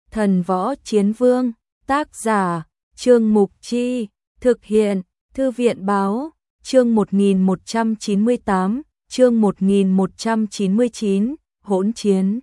Thần võ chiến vương, tác giả, Trương Mục Chi, thực hiện, Thư viện báo, chương 1198, chương 1199, hỗn chiến.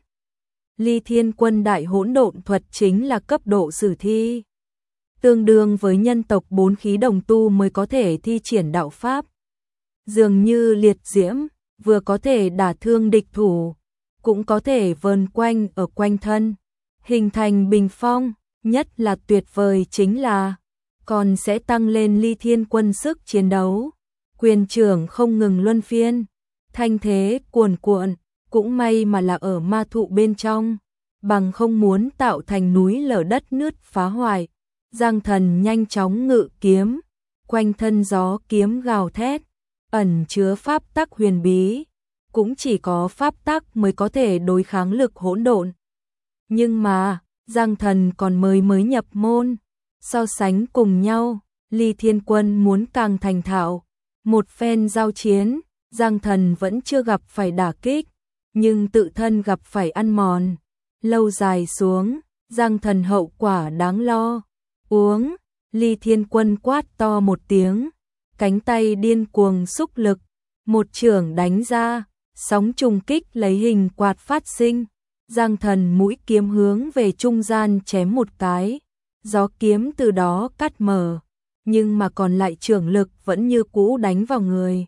Ly Thiên Quân đại hỗn độn thuật chính là cấp độ sử thi. Tương đương với nhân tộc 4 khí đồng tu mới có thể thi triển đạo pháp. Dường như liệt diễm, vừa có thể đả thương địch thủ, cũng có thể vờn quanh ở quanh thân, hình thành bình phong, nhất là tuyệt vời chính là còn sẽ tăng lên Ly Thiên Quân sức chiến đấu. Quyền trưởng không ngừng luân phiên, thanh thế cuồn cuộn, cũng may mà là ở ma thụ bên trong, bằng không muốn tạo thành núi lở đất nứt phá hoại. Giang Thần nhanh chóng ngự kiếm, quanh thân gió kiếm gào thét, ẩn chứa pháp tắc huyền bí, cũng chỉ có pháp tắc mới có thể đối kháng lực hỗn độn. Nhưng mà, Giang Thần còn mới nhập môn, so sánh cùng nhau, Ly Thiên Quân muốn càng thành thạo. Một phen giao chiến, Giang Thần vẫn chưa gặp phải đả kích, nhưng tự thân gặp phải ăn mòn. Lâu dài xuống, Giang Thần hậu quả đáng lo. Uống, Ly Thiên Quân quát to một tiếng, cánh tay điên cuồng xúc lực, một chưởng đánh ra, sóng trùng kích lấy hình quạt phát sinh. Giang Thần mũi kiếm hướng về trung gian chém một cái, gió kiếm từ đó cắt mở, nhưng mà còn lại chưởng lực vẫn như cũ đánh vào người.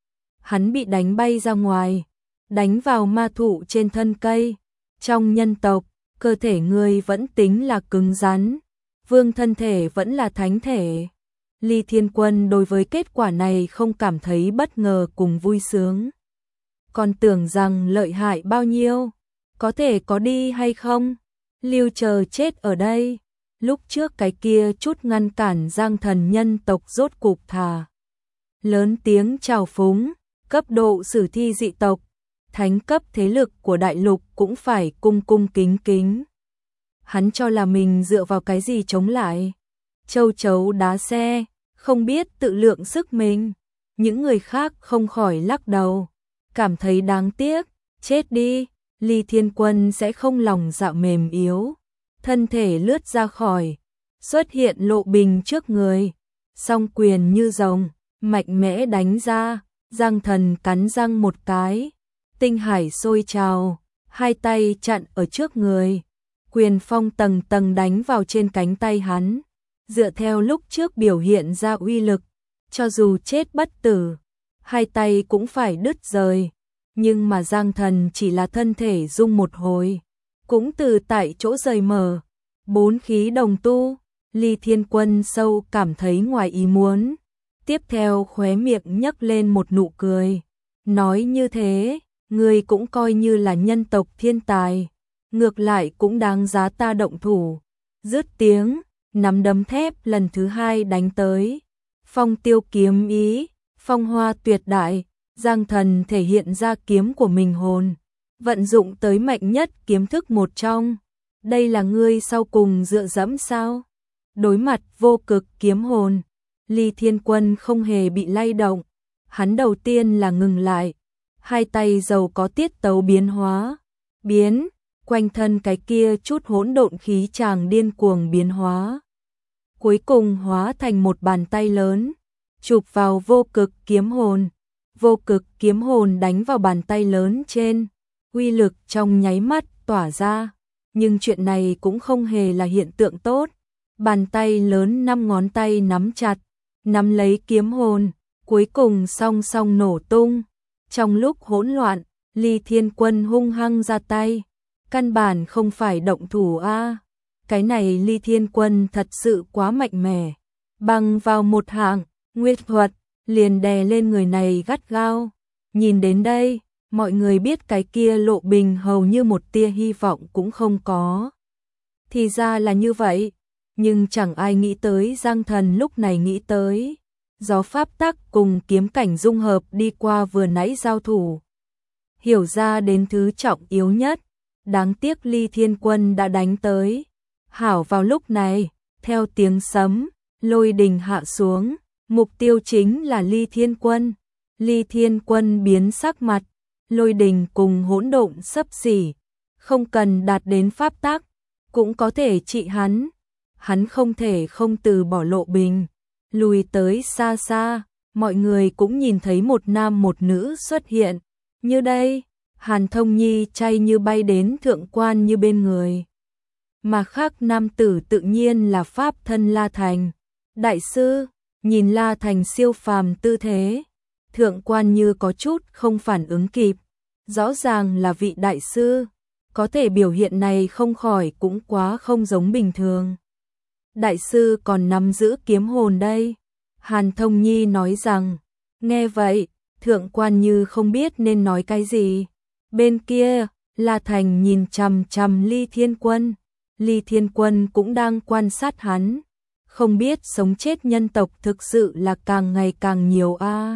Hắn bị đánh bay ra ngoài, đánh vào ma thụ trên thân cây. Trong nhân tộc, cơ thể người vẫn tính là cứng rắn, vương thân thể vẫn là thánh thể. Ly Thiên Quân đối với kết quả này không cảm thấy bất ngờ cùng vui sướng. Còn tưởng rằng lợi hại bao nhiêu, có thể có đi hay không, lưu chờ chết ở đây. Lúc trước cái kia chút ngăn cản Giang Thần nhân tộc rốt cục thà. Lớn tiếng chào phúng, cấp độ sử thi dị tộc, thánh cấp thế lực của đại lục cũng phải cung cung kính kính. Hắn cho là mình dựa vào cái gì chống lại? Châu chấu đá xe, không biết tự lượng sức mình. Những người khác không khỏi lắc đầu, cảm thấy đáng tiếc, chết đi, Ly Thiên Quân sẽ không lòng dạ mềm yếu. Thân thể lướt ra khỏi, xuất hiện lộ bình trước người, song quyền như rồng, mạnh mẽ đánh ra. Giang Thần cắn răng một cái, tinh hải sôi trào, hai tay chặn ở trước người, quyền phong tầng tầng đánh vào trên cánh tay hắn. Dựa theo lúc trước biểu hiện ra uy lực, cho dù chết bất tử, hai tay cũng phải đứt rời. Nhưng mà Giang Thần chỉ là thân thể rung một hồi, cũng từ tại chỗ rời mở. 4 khí đồng tu, Ly Thiên Quân sâu cảm thấy ngoài ý muốn. Tiếp theo khóe miệng nhấc lên một nụ cười. Nói như thế, ngươi cũng coi như là nhân tộc thiên tài, ngược lại cũng đáng giá ta động thủ. Dứt tiếng, nắm đấm thép lần thứ 2 đánh tới. Phong tiêu kiếm ý, phong hoa tuyệt đại. Giang Thần thể hiện ra kiếm của mình hồn, vận dụng tới mạnh nhất kiếm thức một trong. Đây là ngươi sau cùng dựa dẫm sao? Đối mặt vô cực kiếm hồn, Ly Thiên Quân không hề bị lay động. Hắn đầu tiên là ngừng lại, hai tay giàu có tiết tấu biến hóa, biến, quanh thân cái kia chút hỗn độn khí tràng điên cuồng biến hóa. Cuối cùng hóa thành một bàn tay lớn, chụp vào vô cực kiếm hồn. Vô cực kiếm hồn đánh vào bàn tay lớn trên, uy lực trong nháy mắt tỏa ra. Nhưng chuyện này cũng không hề là hiện tượng tốt. Bàn tay lớn 5 ngón tay nắm chặt, nắm lấy kiếm hồn, cuối cùng song song nổ tung. Trong lúc hỗn loạn, Ly Thiên Quân hung hăng ra tay, căn bản không phải động thủ a. Cái này Ly Thiên Quân thật sự quá mạnh mẽ, bằng vào một hạng nguyệt thuật liền đè lên người này gắt gao. Nhìn đến đây, mọi người biết cái kia lộ bình hầu như một tia hy vọng cũng không có. Thì ra là như vậy, nhưng chẳng ai nghĩ tới Giang Thần lúc này nghĩ tới. Gió pháp tắc cùng kiếm cảnh dung hợp đi qua vừa nãy giao thủ. Hiểu ra đến thứ trọng yếu nhất, đáng tiếc Ly Thiên Quân đã đánh tới. Hảo vào lúc này, theo tiếng sấm, lôi đình hạ xuống. Mục tiêu chính là Ly Thiên Quân. Ly Thiên Quân biến sắc mặt, lôi đình cùng hỗn độn xấp xỉ, không cần đạt đến pháp tắc, cũng có thể trị hắn không thể không từ bỏ Lộ Bình. Lùi tới xa xa, mọi người cũng nhìn thấy một nam một nữ xuất hiện, như đây, Hàn Thông Nhi chay như bay đến thượng quan như bên người. Mà khác nam tử tự nhiên là pháp thân La Thành. Đại sư, nhìn La Thành siêu phàm tư thế, thượng quan như có chút không phản ứng kịp, rõ ràng là vị đại sư, có thể biểu hiện này không khỏi cũng quá không giống bình thường. Đại sư còn nắm giữ kiếm hồn đây. Hàn Thông Nhi nói rằng, nghe vậy, thượng quan như không biết nên nói cái gì. Bên kia, La Thành nhìn chằm chằm Ly Thiên Quân. Ly Thiên Quân cũng đang quan sát hắn. Không biết sống chết nhân tộc thực sự là càng ngày càng nhiều a.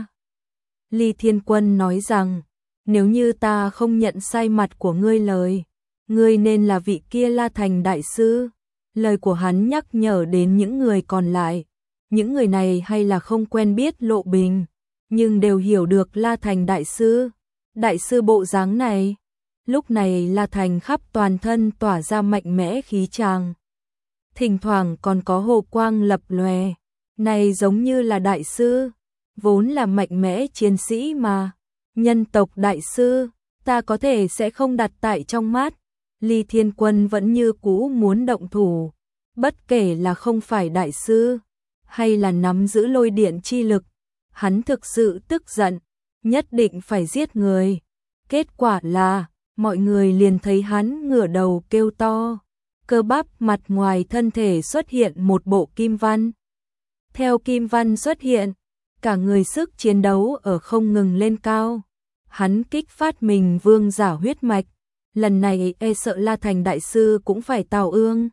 Ly Thiên Quân nói rằng, nếu như ta không nhận sai mặt của ngươi lời, ngươi nên là vị kia La Thành đại sư. Lời của hắn nhắc nhở đến những người còn lại. Những người này hay là không quen biết Lộ Bình, nhưng đều hiểu được La Thành đại sư. Đại sư bộ dáng này. Lúc này La Thành khắp toàn thân tỏa ra mạnh mẽ khí tràng. Thỉnh thoảng còn có hồ quang lập lòe. Này giống như là đại sư, vốn là mạnh mẽ chiến sĩ mà. Nhân tộc đại sư, ta có thể sẽ không đặt tại trong mắt. Ly Thiên Quân vẫn như cũ muốn động thủ. Bất kể là không phải đại sư, hay là nắm giữ lôi điện chi lực, hắn thực sự tức giận, nhất định phải giết người. Kết quả là, mọi người liền thấy hắn ngửa đầu kêu to, cơ bắp mặt ngoài thân thể xuất hiện một bộ kim văn. Theo kim văn xuất hiện, cả người sức chiến đấu ở không ngừng lên cao. Hắn kích phát mình vương giả huyết mạch, lần này e sợ La Thành đại sư cũng phải tào ương.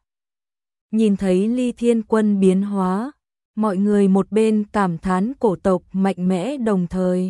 Nhìn thấy Ly Thiên Quân biến hóa, mọi người một bên cảm thán cổ tộc mạnh mẽ đồng thời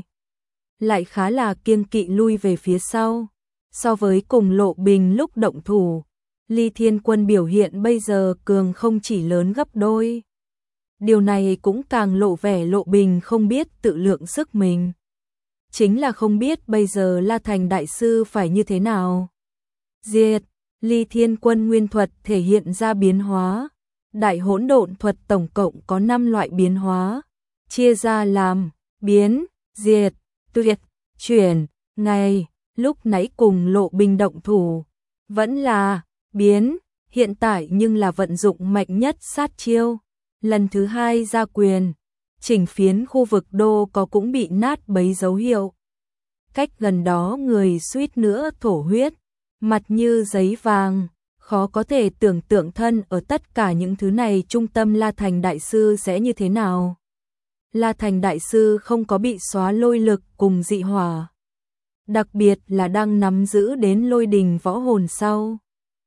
lại khá là kiêng kỵ lui về phía sau. So với cùng Lộ Bình lúc động thủ, Ly Thiên Quân biểu hiện bây giờ cường không chỉ lớn gấp đôi. Điều này cũng càng lộ vẻ Lộ Bình không biết tự lượng sức mình. Chính là không biết bây giờ La Thành đại sư phải như thế nào. Diệt, Ly Thiên Quân nguyên thuật thể hiện ra biến hóa. Đại hỗn độn thuật tổng cộng có 5 loại biến hóa, chia ra làm biến, diệt, tuyệt, chuyển. Ngày lúc nãy cùng Lộ Bình động thủ vẫn là biến, hiện tại nhưng là vận dụng mạnh nhất sát chiêu. Lần thứ 2 ra quyền, chỉnh phiến khu vực đô có cũng bị nát bấy dấu hiệu. Cách gần đó người suýt nữa thổ huyết, mặt như giấy vàng. Khó có thể tưởng tượng thân ở tất cả những thứ này trung tâm La Thành đại sư sẽ như thế nào. La Thành đại sư không có bị xóa lôi lực cùng dị hỏa, đặc biệt là đang nắm giữ đến lôi đình võ hồn sau.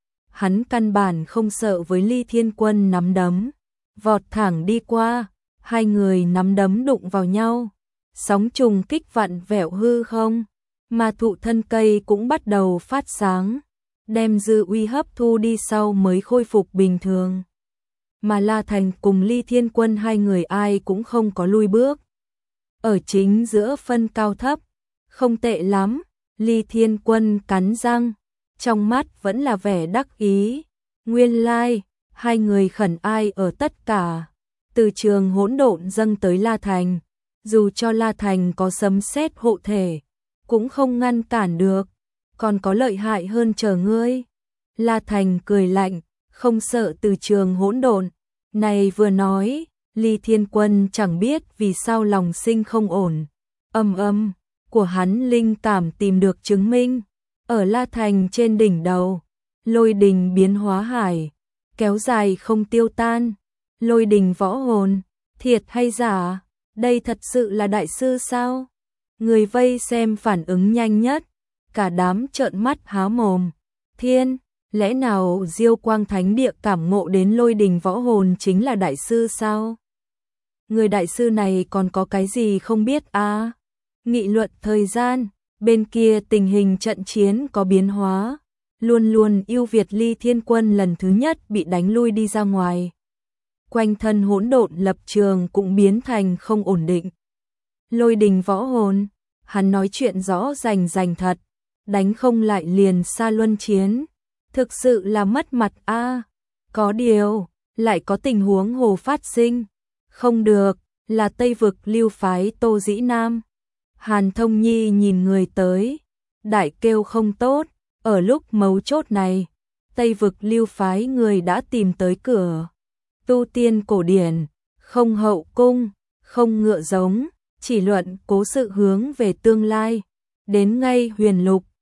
Hắn căn bản không sợ với Ly Thiên Quân nắm đấm, vọt thẳng đi qua, hai người nắm đấm đụng vào nhau, sóng trùng kích vặn vẹo hư không, mà thụ thân cây cũng bắt đầu phát sáng, đem dư uy hấp thu đi sau mới khôi phục bình thường. Mà La Thành cùng Ly Thiên Quân hai người ai cũng không có lui bước. Ở chính giữa phân cao thấp, không tệ lắm, Ly Thiên Quân cắn răng, trong mắt vẫn là vẻ đắc ý. Nguyên lai, hai người khẩn ai ở tất cả. Từ trường hỗn độn dâng tới La Thành, dù cho La Thành có sấm sét hộ thể, cũng không ngăn cản được, còn có lợi hại hơn chờ ngươi. La Thành cười lạnh, không sợ từ trường hỗn độn. Này vừa nói, Ly Thiên Quân chẳng biết vì sao lòng sinh không ổn. Âm của hắn linh cảm tìm được chứng minh. Ở La Thành trên đỉnh đầu, lôi đình biến hóa hải, kéo dài không tiêu tan. Lôi đình võ hồn, thiệt hay giả? Đây thật sự là đại sư sao? Người vây xem phản ứng nhanh nhất, cả đám trợn mắt há mồm. Thiên, lẽ nào Diêu Quang Thánh Địa cảm ngộ đến lôi đình võ hồn chính là đại sư sao? Người đại sư này còn có cái gì không biết à? Nghị luận thời gian, bên kia tình hình trận chiến có biến hóa, luôn luôn ưu việt Ly Thiên Quân lần thứ nhất bị đánh lui đi ra ngoài. Quanh thân hỗn độn lập trường cũng biến thành không ổn định. Lôi đình võ hồn, hắn nói chuyện rõ rành rành thật, đánh không lại liền xa luân chiến. thực sự là mất mặt a. Có điều, lại có tình huống hồ phát sinh. Không được, là Tây vực lưu phái Tô Dĩ Nam. Hàn Thông Nhi nhìn người tới, đại kêu không tốt, ở lúc mấu chốt này, Tây vực lưu phái người đã tìm tới cửa. Tu tiên cổ điển, không hậu cung, không ngựa giống, chỉ luận cố sự hướng về tương lai. Đến ngay Huyền Lục,